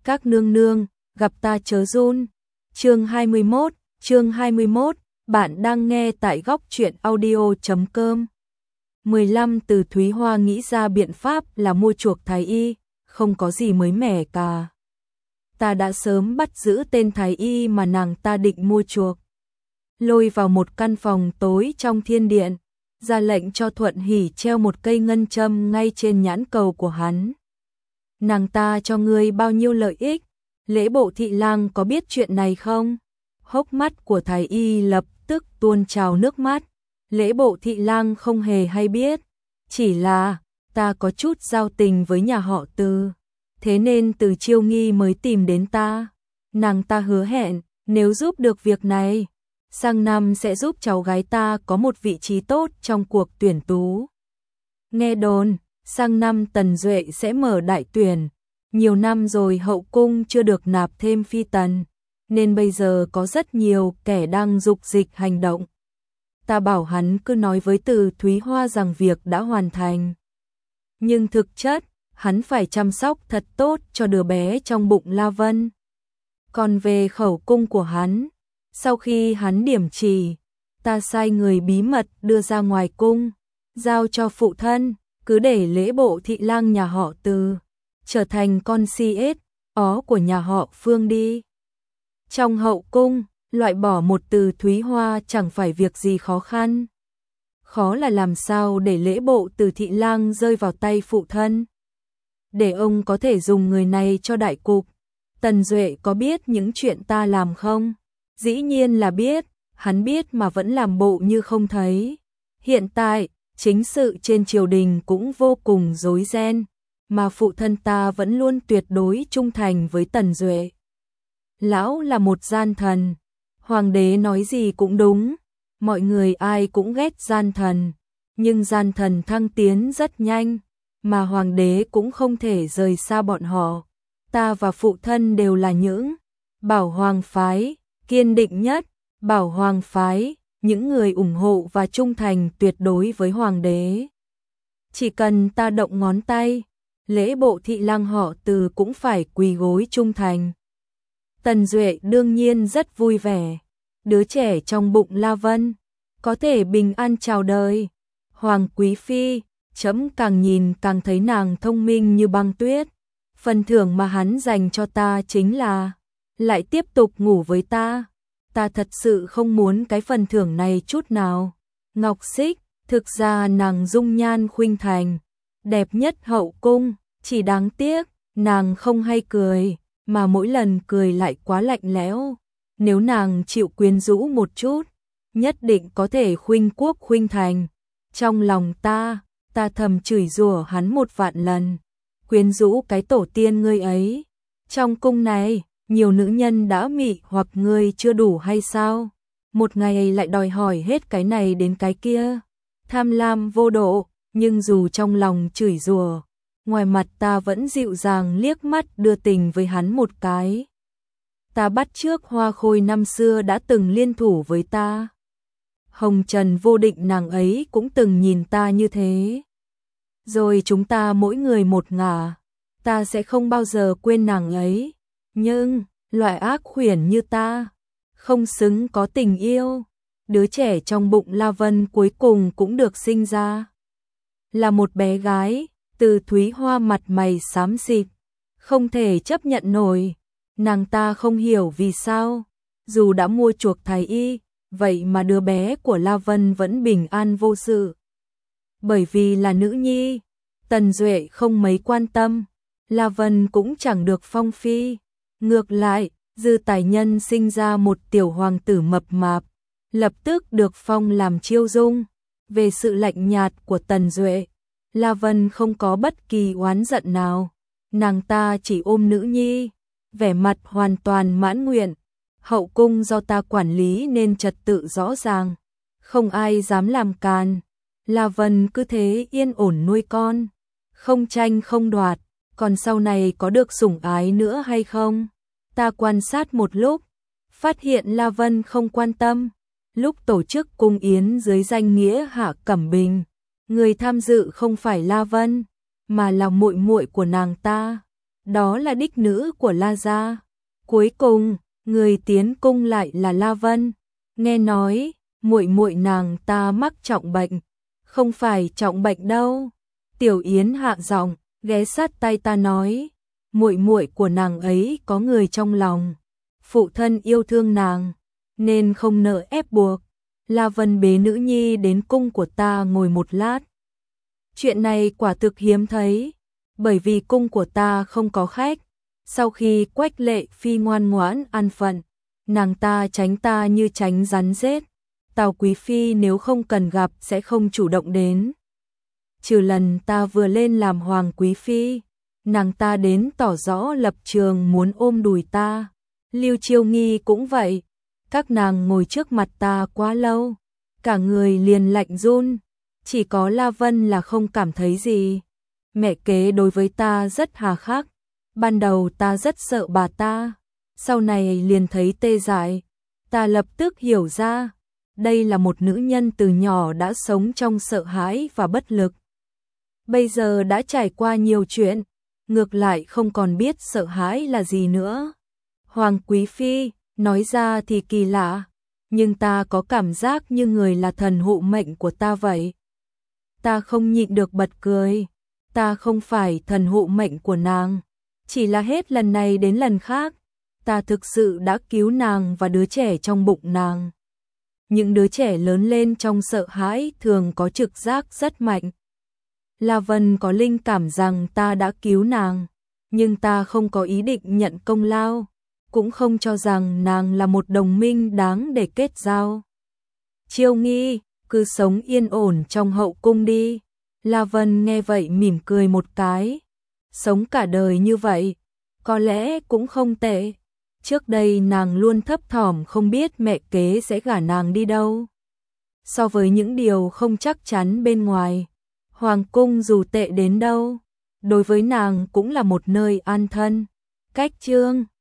Các nương nương, gặp ta chớ run. Chương 21, bạn đang nghe tại góc truyện audio.com. 15 Từ Thúy Hoa nghĩ ra biện pháp là mua chuộc thái y, không có gì mới mẻ cả. Ta đã sớm bắt giữ tên thái y mà nàng ta định mua chuộc. Lôi vào một căn phòng tối trong thiên điện, ra lệnh cho Thuận Hỷ treo một cây ngân châm ngay trên nhãn cầu của hắn. Nàng ta cho ngươi bao nhiêu lợi ích? Lễ Bộ thị lang có biết chuyện này không? Hốc mắt của thái y lập tức tuôn trào nước mắt. Lễ Bộ thị lang không hề hay biết, chỉ là ta có chút giao tình với nhà họ Từ, thế nên Từ Chiêu Nghi mới tìm đến ta. Nàng ta hứa hẹn nếu giúp được việc này, sang năm sẽ giúp cháu gái ta có một vị trí tốt trong cuộc tuyển tú. Nghe đồn, sang năm Tần Duệ sẽ mở đại tuyển. Nhiều năm rồi hậu cung chưa được nạp thêm phi tần, nên bây giờ có rất nhiều kẻ đang dục dịch hành động. Ta bảo hắn cứ nói với Từ Thúy Hoa rằng việc đã hoàn thành. Nhưng thực chất, hắn phải chăm sóc thật tốt cho đứa bé trong bụng La Vân. Còn về khẩu cung của hắn, sau khi hắn điểm chỉ, ta sai người bí mật đưa ra ngoài cung, giao cho phụ thân, cứ để Lễ Bộ thị lang nhà họ Từ trở thành con CSO của nhà họ Phương đi. Trong hậu cung, loại bỏ một Từ Thúy Hoa chẳng phải việc gì khó khăn. Khó là làm sao để Lễ Bộ Từ thị lang rơi vào tay phụ thân, để ông có thể dùng người này cho đại cục. Tần Duệ có biết những chuyện ta làm không? Dĩ nhiên là biết, hắn biết mà vẫn làm bộ như không thấy. Hiện tại, chính sự trên triều đình cũng vô cùng rối ren, mà phụ thân ta vẫn luôn tuyệt đối trung thành với Tần Duệ. Lão là một gian thần, hoàng đế nói gì cũng đúng, mọi người ai cũng ghét gian thần, nhưng gian thần thăng tiến rất nhanh, mà hoàng đế cũng không thể rời xa bọn họ. Ta và phụ thân đều là những bảo hoàng phái, kiên định nhất, bảo hoàng phái, những người ủng hộ và trung thành tuyệt đối với hoàng đế. Chỉ cần ta động ngón tay, Lễ Bộ thị lang họ Từ cũng phải quỳ gối trung thành. Tần Duệ đương nhiên rất vui vẻ, đứa trẻ trong bụng La Vân có thể bình an chào đời. Hoàng quý phi, chấm càng nhìn càng thấy nàng thông minh như băng tuyết. Phần thưởng mà hắn dành cho ta chính là lại tiếp tục ngủ với ta. Ta thật sự không muốn cái phần thưởng này chút nào. Ngọc Xích, thực ra nàng dung nhan khuynh thành, đẹp nhất hậu cung, chỉ đáng tiếc, nàng không hay cười, mà mỗi lần cười lại quá lạnh lẽo. Nếu nàng chịu quyến rũ một chút, nhất định có thể khuynh quốc khuynh thành. Trong lòng ta thầm chửi rủa hắn 1.000.000 lần. Quyến rũ cái tổ tiên ngươi ấy. Trong cung này, nhiều nữ nhân đã mị hoặc ngươi chưa đủ hay sao? Một ngày lại đòi hỏi hết cái này đến cái kia. Tham lam vô độ, nhưng dù trong lòng chửi rủa, ngoài mặt ta vẫn dịu dàng liếc mắt đưa tình với hắn một cái. Ta bắt chước Hoa Khôi năm xưa đã từng liên thủ với ta. Hồng Trần vô định nàng ấy cũng từng nhìn ta như thế. Rồi chúng ta mỗi người một ngả, ta sẽ không bao giờ quên nàng ấy. Nhưng, loại ác khuyển như ta, không xứng có tình yêu. Đứa trẻ trong bụng La Vân cuối cùng cũng được sinh ra. Là một bé gái, Từ Thúy Hoa mặt mày xám xịt, không thể chấp nhận nổi. Nàng ta không hiểu vì sao, dù đã mua chuộc thái y, vậy mà đứa bé của La Vân vẫn bình an vô sự. Bởi vì là nữ nhi, Tần Duệ không mấy quan tâm, La Vân cũng chẳng được phong phi. Ngược lại, Dư Tài Nhân sinh ra một tiểu hoàng tử mập mạp, lập tức được phong làm chiêu dung. Về sự lạnh nhạt của Tần Duệ, La Vân không có bất kỳ oán giận nào, nàng ta chỉ ôm nữ nhi, vẻ mặt hoàn toàn mãn nguyện. Hậu cung do ta quản lý nên trật tự rõ ràng, không ai dám làm càn. La Vân cứ thế yên ổn nuôi con, không tranh không đoạt, còn sau này có được sủng ái nữa hay không? Ta quan sát một lúc, phát hiện La Vân không quan tâm. Lúc tổ chức cung yến dưới danh nghĩa Hạ Cẩm Bình, người tham dự không phải La Vân, mà là muội muội của nàng ta. đó là đích nữ của La gia. Cuối cùng, người tiến cung lại là La Vân. Nghe nói, muội muội nàng ta mắc trọng bệnh. Không phải trọng bệnh đâu. Tiểu Yến hạ giọng, ghé sát tay ta nói, muội muội của nàng ấy có người trong lòng. Phụ thân yêu thương nàng, nên không nỡ ép buộc. La Vân bế nữ nhi đến cung của ta ngồi một lát. Chuyện này quả thực hiếm thấy, bởi vì cung của ta không có khách. Sau khi Quách Lệ Phi ngoan ngoãn an phận, nàng ta tránh ta như tránh rắn rết. Tào Quý Phi nếu không cần gặp sẽ không chủ động đến. Trừ lần ta vừa lên làm Hoàng Quý Phi, nàng ta đến tỏ rõ lập trường muốn ôm đùi ta. Lưu Chiêu Nghi cũng vậy, các nàng ngồi trước mặt ta quá lâu, cả người liền lạnh run, chỉ có La Vân là không cảm thấy gì. Mẹ kế đối với ta rất hà khắc, ban đầu ta rất sợ bà ta, sau này liền thấy tê dại, ta lập tức hiểu ra, đây là một nữ nhân từ nhỏ đã sống trong sợ hãi và bất lực. Bây giờ đã trải qua nhiều chuyện, ngược lại không còn biết sợ hãi là gì nữa. Hoàng Quý Phi, nói ra thì kỳ lạ, nhưng ta có cảm giác như người là thần hộ mệnh của ta vậy. Ta không nhịn được bật cười, ta không phải thần hộ mệnh của nàng, chỉ là hết lần này đến lần khác, ta thực sự đã cứu nàng và đứa trẻ trong bụng nàng. Những đứa trẻ lớn lên trong sợ hãi thường có trực giác rất mạnh. La Vân có linh cảm rằng ta đã cứu nàng, nhưng ta không có ý định nhận công lao, cũng không cho rằng nàng là một đồng minh đáng để kết giao. Chiêu Nghi, cứ sống yên ổn trong hậu cung đi. La Vân nghe vậy mỉm cười một cái. Sống cả đời như vậy, có lẽ cũng không tệ. Trước đây nàng luôn thấp thỏm không biết mẹ kế sẽ gả nàng đi đâu. So với những điều không chắc chắn bên ngoài, Hoàng cung dù tệ đến đâu, đối với nàng cũng là một nơi an thân. Cách chương